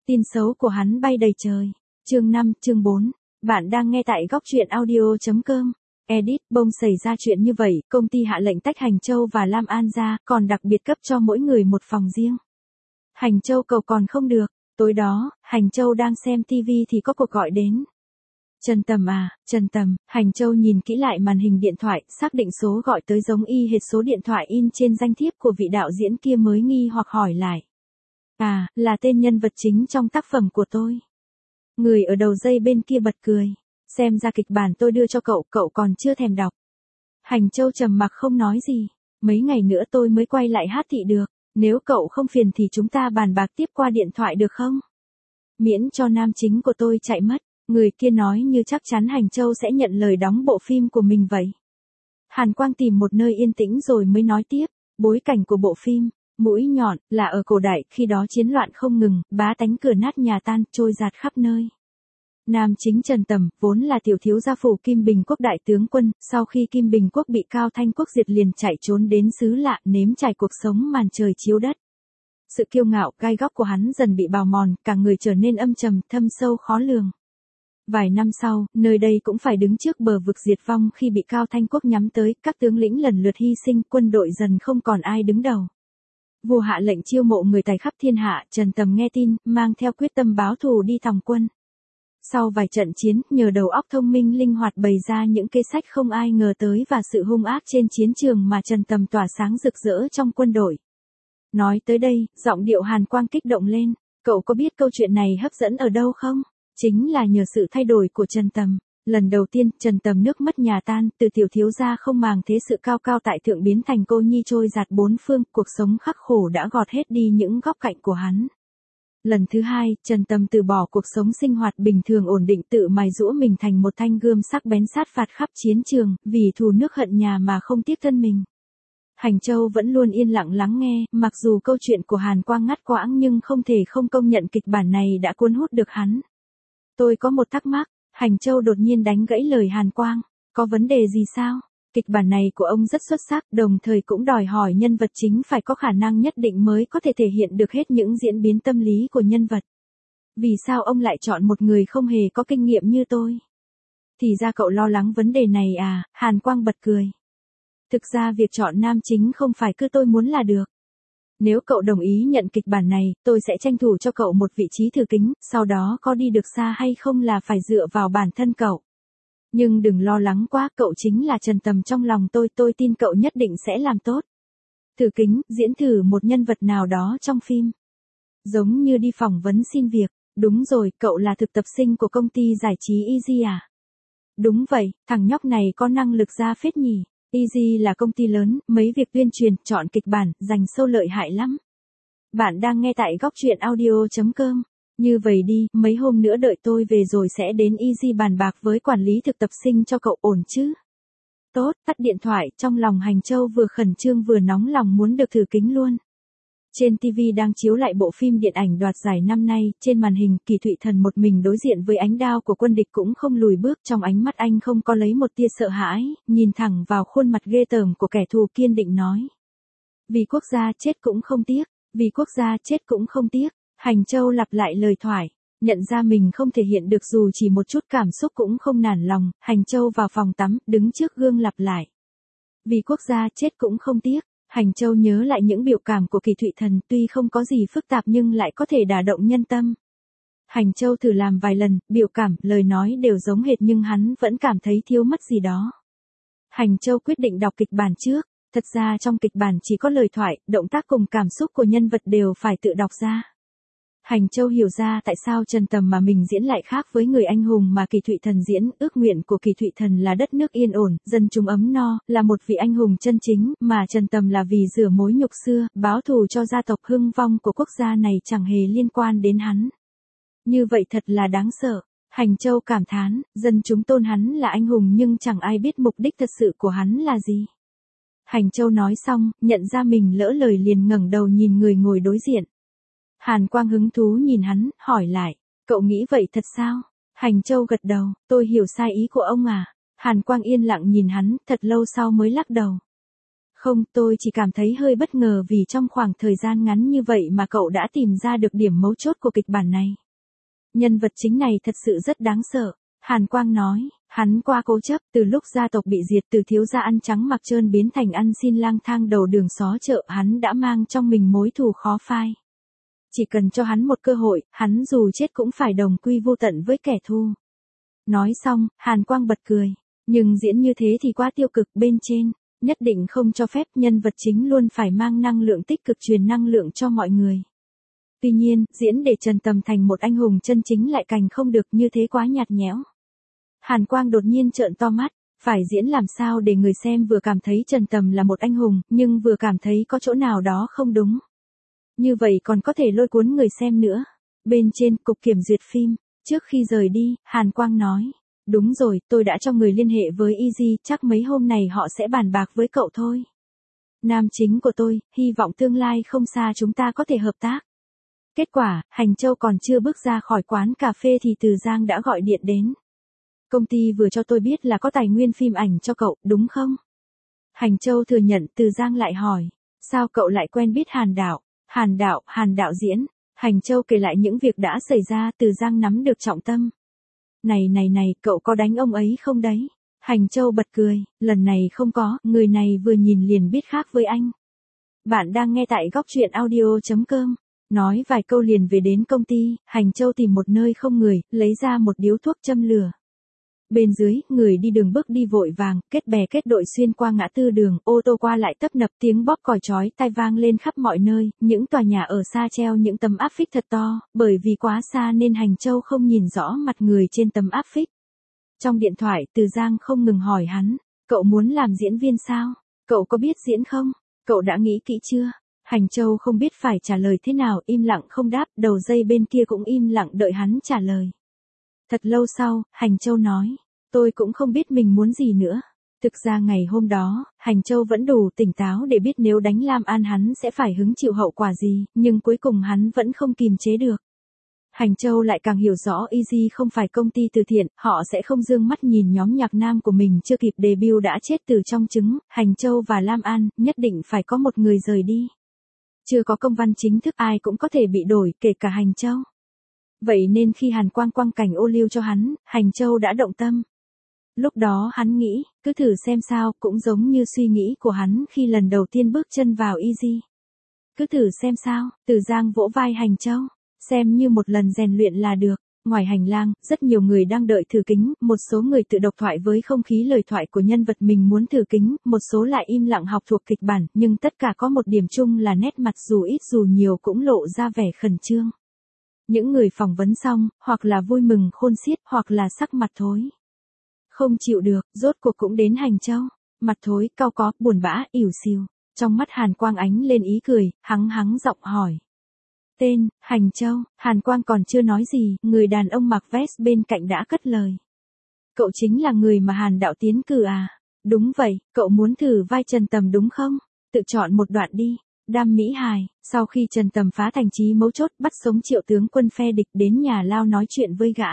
Tin xấu của hắn bay đầy trời. Chương 5, chương 4. Bạn đang nghe tại góc truyện audio.com. Edit, bông xảy ra chuyện như vậy, công ty hạ lệnh tách Hành Châu và Lam An ra, còn đặc biệt cấp cho mỗi người một phòng riêng. Hành Châu cầu còn không được. Tối đó, Hành Châu đang xem TV thì có cuộc gọi đến. Trần Tầm à, Trần Tầm. Hành Châu nhìn kỹ lại màn hình điện thoại, xác định số gọi tới giống y hệt số điện thoại in trên danh thiếp của vị đạo diễn kia, mới nghi hoặc hỏi lại. À, là tên nhân vật chính trong tác phẩm của tôi. Người ở đầu dây bên kia bật cười. Xem ra kịch bản tôi đưa cho cậu, cậu còn chưa thèm đọc. Hành Châu trầm mặc không nói gì. Mấy ngày nữa tôi mới quay lại hát thị được. Nếu cậu không phiền thì chúng ta bàn bạc tiếp qua điện thoại được không? Miễn cho nam chính của tôi chạy mất. Người kia nói như chắc chắn Hành Châu sẽ nhận lời đóng bộ phim của mình vậy. Hàn Quang tìm một nơi yên tĩnh rồi mới nói tiếp. Bối cảnh của bộ phim, mũi nhọn, là ở cổ đại, khi đó chiến loạn không ngừng, bá tánh cửa nát nhà tan, trôi giạt khắp nơi. Nam chính Trần Tầm, vốn là tiểu thiếu gia phủ Kim Bình Quốc đại tướng quân, sau khi Kim Bình Quốc bị Cao Thanh Quốc diệt liền chạy trốn đến xứ lạ, nếm trải cuộc sống màn trời chiếu đất. Sự kiêu ngạo, gai góc của hắn dần bị bào mòn, cả người trở nên âm trầm, thâm sâu khó lường. Vài năm sau, nơi đây cũng phải đứng trước bờ vực diệt vong khi bị Cao Thanh Quốc nhắm tới, các tướng lĩnh lần lượt hy sinh, quân đội dần không còn ai đứng đầu. Vua hạ lệnh chiêu mộ người tài khắp thiên hạ, Trần Tầm nghe tin, mang theo quyết tâm báo thù đi thòng quân. Sau vài trận chiến, nhờ đầu óc thông minh linh hoạt bày ra những kế sách không ai ngờ tới và sự hung ác trên chiến trường mà Trần Tầm tỏa sáng rực rỡ trong quân đội. Nói tới đây, giọng điệu Hàn Quang kích động lên. Cậu có biết câu chuyện này hấp dẫn ở đâu không? Chính là nhờ sự thay đổi của Trần Tầm. Lần đầu tiên, Trần Tầm nước mất nhà tan, từ tiểu thiếu gia không màng thế sự cao cao tại thượng biến thành cô nhi trôi giạt bốn phương, cuộc sống khắc khổ đã gọt hết đi những góc cạnh của hắn. Lần thứ hai, Trần Tầm từ bỏ cuộc sống sinh hoạt bình thường ổn định, tự mài giũa mình thành một thanh gươm sắc bén sát phạt khắp chiến trường, vì thù nước hận nhà mà không tiếc thân mình. Hành Châu vẫn luôn yên lặng lắng nghe, mặc dù câu chuyện của Hàn Quang ngắt quãng nhưng không thể không công nhận kịch bản này đã cuốn hút được hắn. Tôi có một thắc mắc. Hành Châu đột nhiên đánh gãy lời Hàn Quang. Có vấn đề gì sao? Kịch bản này của ông rất xuất sắc, đồng thời cũng đòi hỏi nhân vật chính phải có khả năng nhất định mới có thể thể hiện được hết những diễn biến tâm lý của nhân vật. Vì sao ông lại chọn một người không hề có kinh nghiệm như tôi? Thì ra cậu lo lắng vấn đề này à? Hàn Quang bật cười. Thực ra việc chọn nam chính không phải cứ tôi muốn là được. Nếu cậu đồng ý nhận kịch bản này, tôi sẽ tranh thủ cho cậu một vị trí thử kính, sau đó có đi được xa hay không là phải dựa vào bản thân cậu. Nhưng đừng lo lắng quá, cậu chính là Trần Tầm trong lòng tôi tin cậu nhất định sẽ làm tốt. Thử kính, diễn thử một nhân vật nào đó trong phim. Giống như đi phỏng vấn xin việc. Đúng rồi, cậu là thực tập sinh của công ty giải trí Easy à? Đúng vậy, thằng nhóc này có năng lực ra phết nhỉ. Easy là công ty lớn, mấy việc tuyên truyền, chọn kịch bản, dành sâu lợi hại lắm. Bạn đang nghe tại góc truyện audio.com. Như vậy đi, mấy hôm nữa đợi tôi về rồi sẽ đến Easy bàn bạc với quản lý thực tập sinh cho cậu, ổn chứ? Tốt, tắt điện thoại, trong lòng Hành Châu vừa khẩn trương vừa nóng lòng muốn được thử kính luôn. Trên TV đang chiếu lại bộ phim điện ảnh đoạt giải năm nay, trên màn hình, Kỳ Thụy Thần một mình đối diện với ánh đao của quân địch cũng không lùi bước, trong ánh mắt anh không có lấy một tia sợ hãi, nhìn thẳng vào khuôn mặt ghê tởm của kẻ thù, kiên định nói. Vì quốc gia chết cũng không tiếc, vì quốc gia chết cũng không tiếc. Hành Châu lặp lại lời thoại, nhận ra mình không thể hiện được dù chỉ một chút cảm xúc cũng không nản lòng, Hành Châu vào phòng tắm, đứng trước gương lặp lại. Vì quốc gia chết cũng không tiếc. Hành Châu nhớ lại những biểu cảm của Kỳ Thụy Thần, tuy không có gì phức tạp nhưng lại có thể đả động nhân tâm. Hành Châu thử làm vài lần, biểu cảm, lời nói đều giống hệt nhưng hắn vẫn cảm thấy thiếu mất gì đó. Hành Châu quyết định đọc kịch bản trước, thật ra trong kịch bản chỉ có lời thoại, động tác cùng cảm xúc của nhân vật đều phải tự đọc ra. Hành Châu hiểu ra tại sao Trần Tầm mà mình diễn lại khác với người anh hùng mà Kỳ Thụy Thần diễn, ước nguyện của Kỳ Thụy Thần là đất nước yên ổn, dân chúng ấm no, là một vị anh hùng chân chính, mà Trần Tầm là vì rửa mối nhục xưa, báo thù cho gia tộc hưng vong của quốc gia này chẳng hề liên quan đến hắn. Như vậy thật là đáng sợ. Hành Châu cảm thán, dân chúng tôn hắn là anh hùng nhưng chẳng ai biết mục đích thật sự của hắn là gì. Hành Châu nói xong, nhận ra mình lỡ lời liền ngẩng đầu nhìn người ngồi đối diện. Hàn Quang hứng thú nhìn hắn, hỏi lại, cậu nghĩ vậy thật sao? Hành Châu gật đầu, tôi hiểu sai ý của ông à? Hàn Quang yên lặng nhìn hắn, thật lâu sau mới lắc đầu. Không, tôi chỉ cảm thấy hơi bất ngờ vì trong khoảng thời gian ngắn như vậy mà cậu đã tìm ra được điểm mấu chốt của kịch bản này. Nhân vật chính này thật sự rất đáng sợ. Hàn Quang nói, hắn qua cố chấp, từ lúc gia tộc bị diệt, từ thiếu gia ăn trắng mặc trơn biến thành ăn xin lang thang đầu đường xó chợ, hắn đã mang trong mình mối thù khó phai. Chỉ cần cho hắn một cơ hội, hắn dù chết cũng phải đồng quy vô tận với kẻ thù. Nói xong, Hàn Quang bật cười. Nhưng diễn như thế thì quá tiêu cực, bên trên nhất định không cho phép nhân vật chính luôn phải mang năng lượng tích cực truyền năng lượng cho mọi người. Tuy nhiên, diễn để Trần Tầm thành một anh hùng chân chính lại càng không được, như thế quá nhạt nhẽo. Hàn Quang đột nhiên trợn to mắt, phải diễn làm sao để người xem vừa cảm thấy Trần Tầm là một anh hùng, nhưng vừa cảm thấy có chỗ nào đó không đúng. Như vậy còn có thể lôi cuốn người xem nữa. Bên trên, cục kiểm duyệt phim, trước khi rời đi, Hàn Quang nói. Đúng rồi, tôi đã cho người liên hệ với Easy, chắc mấy hôm này họ sẽ bàn bạc với cậu thôi. Nam chính của tôi, hy vọng tương lai không xa chúng ta có thể hợp tác. Kết quả, Hành Châu còn chưa bước ra khỏi quán cà phê thì Từ Giang đã gọi điện đến. Công ty vừa cho tôi biết là có tài nguyên phim ảnh cho cậu, đúng không? Hành Châu thừa nhận. Từ Giang lại hỏi, sao cậu lại quen biết Hàn Đạo? Hàn Đạo diễn. Hành Châu kể lại những việc đã xảy ra. Từ Giang nắm được trọng tâm. Này, cậu có đánh ông ấy không đấy? Hành Châu bật cười, lần này không có, người này vừa nhìn liền biết khác với anh. Bạn đang nghe tại góc truyện audio.com. Nói vài câu liền về đến công ty, Hành Châu tìm một nơi không người, lấy ra một điếu thuốc châm lửa. Bên dưới, người đi đường bước đi vội vàng, kết bè kết đội xuyên qua ngã tư đường, ô tô qua lại tấp nập, tiếng bóp còi chói tai vang lên khắp mọi nơi, những tòa nhà ở xa treo những tấm áp phích thật to, bởi vì quá xa nên Hành Châu không nhìn rõ mặt người trên tấm áp phích. Trong điện thoại, Từ Giang không ngừng hỏi hắn, cậu muốn làm diễn viên sao? Cậu có biết diễn không? Cậu đã nghĩ kỹ chưa? Hành Châu không biết phải trả lời thế nào, im lặng không đáp, đầu dây bên kia cũng im lặng đợi hắn trả lời. Thật lâu sau, Hành Châu nói, tôi cũng không biết mình muốn gì nữa. Thực ra ngày hôm đó, Hành Châu vẫn đủ tỉnh táo để biết nếu đánh Lam An hắn sẽ phải hứng chịu hậu quả gì, nhưng cuối cùng hắn vẫn không kìm chế được. Hành Châu lại càng hiểu rõ Easy không phải công ty từ thiện, họ sẽ không dương mắt nhìn nhóm nhạc nam của mình chưa kịp debut đã chết từ trong trứng. Hành Châu và Lam An, nhất định phải có một người rời đi. Chưa có công văn chính thức ai cũng có thể bị đổi, kể cả Hành Châu. Vậy nên khi Hàn Quang quăng cảnh ô liu cho hắn, Hành Châu đã động tâm. Lúc đó hắn nghĩ, cứ thử xem sao, cũng giống như suy nghĩ của hắn khi lần đầu tiên bước chân vào Easy. Cứ thử xem sao, Từ Giang vỗ vai Hành Châu, xem như một lần rèn luyện là được. Ngoài hành lang, rất nhiều người đang đợi thử kính, một số người tự độc thoại với không khí lời thoại của nhân vật mình muốn thử kính, một số lại im lặng học thuộc kịch bản, nhưng tất cả có một điểm chung là nét mặt dù ít dù nhiều cũng lộ ra vẻ khẩn trương. Những người phỏng vấn xong, hoặc là vui mừng khôn xiết, hoặc là sắc mặt thối. Không chịu được, rốt cuộc cũng đến Hành Châu. Mặt thối, cau có, buồn bã, ỉu xìu. Trong mắt Hàn Quang ánh lên ý cười, hắng giọng hỏi. Tên, Hành Châu. Hàn Quang còn chưa nói gì, người đàn ông mặc vest bên cạnh đã cất lời. Cậu chính là người mà Hàn Đạo tiến cử à? Đúng vậy, cậu muốn thử vai Trần Tầm đúng không? Tự chọn một đoạn đi. Đam mỹ hài, sau khi Trần Tầm phá thành trí mấu chốt bắt sống Triệu tướng quân phe địch đến nhà lao nói chuyện với gã.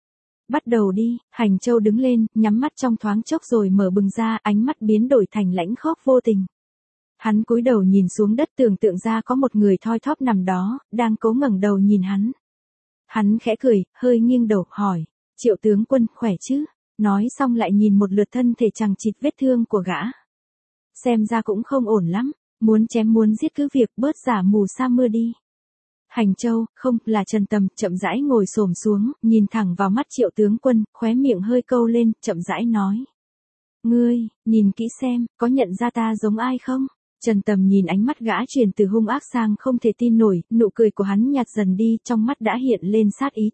Bắt đầu đi, Hành Châu đứng lên, nhắm mắt trong thoáng chốc rồi mở bừng ra, ánh mắt biến đổi thành lãnh khốc vô tình. Hắn cúi đầu nhìn xuống đất tưởng tượng ra có một người thoi thóp nằm đó, đang cố ngẩng đầu nhìn hắn. Hắn khẽ cười, hơi nghiêng đầu, hỏi, Triệu tướng quân, khỏe chứ? Nói xong lại nhìn một lượt thân thể chằng chịt vết thương của gã. Xem ra cũng không ổn lắm, muốn chém muốn giết cứ việc bớt giả mù sa mưa đi. Hành Châu, không, là Trần Tầm, chậm rãi ngồi xổm xuống, nhìn thẳng vào mắt Triệu tướng quân, khóe miệng hơi câu lên, chậm rãi nói. Ngươi, nhìn kỹ xem, có nhận ra ta giống ai không? Trần Tầm nhìn ánh mắt gã chuyển từ hung ác sang không thể tin nổi, nụ cười của hắn nhạt dần đi, trong mắt đã hiện lên sát ý.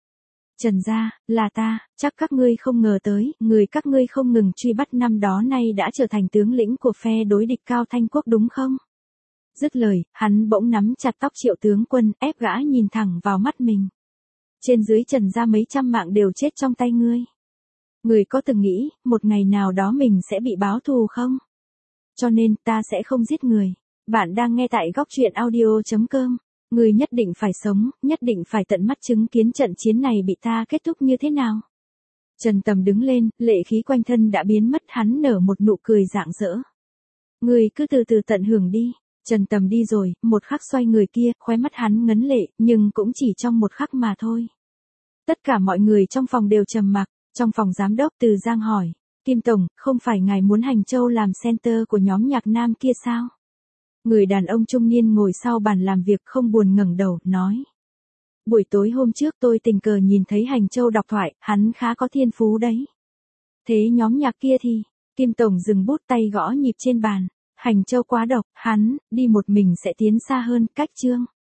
Trần gia, là ta, chắc các ngươi không ngờ tới, người các ngươi không ngừng truy bắt năm đó nay đã trở thành tướng lĩnh của phe đối địch Cao Thanh Quốc đúng không? Dứt lời, hắn bỗng nắm chặt tóc Triệu tướng quân, ép gã nhìn thẳng vào mắt mình. Trên dưới Trần gia mấy trăm mạng đều chết trong tay ngươi. Ngươi có từng nghĩ, một ngày nào đó mình sẽ bị báo thù không? Cho nên, ta sẽ không giết người. Bạn đang nghe tại góc truyện audio.com. Ngươi nhất định phải sống, nhất định phải tận mắt chứng kiến trận chiến này bị ta kết thúc như thế nào. Trần Tầm đứng lên, lệ khí quanh thân đã biến mất, hắn nở một nụ cười rạng rỡ. Người cứ từ từ tận hưởng đi. Trần Tầm đi rồi, một khắc xoay người kia, khóe mắt hắn ngấn lệ, nhưng cũng chỉ trong một khắc mà thôi. Tất cả mọi người trong phòng đều trầm mặc. Trong phòng giám đốc Từ Giang hỏi, Kim Tổng, không phải ngài muốn Hành Châu làm center của nhóm nhạc nam kia sao? Người đàn ông trung niên ngồi sau bàn làm việc không buồn ngẩng đầu, nói. Buổi tối hôm trước tôi tình cờ nhìn thấy Hành Châu đọc thoại, hắn khá có thiên phú đấy. Thế nhóm nhạc kia thì, Kim Tổng dừng bút tay gõ nhịp trên bàn. Hành Châu quá độc, hắn, đi một mình sẽ tiến xa hơn, cách chương.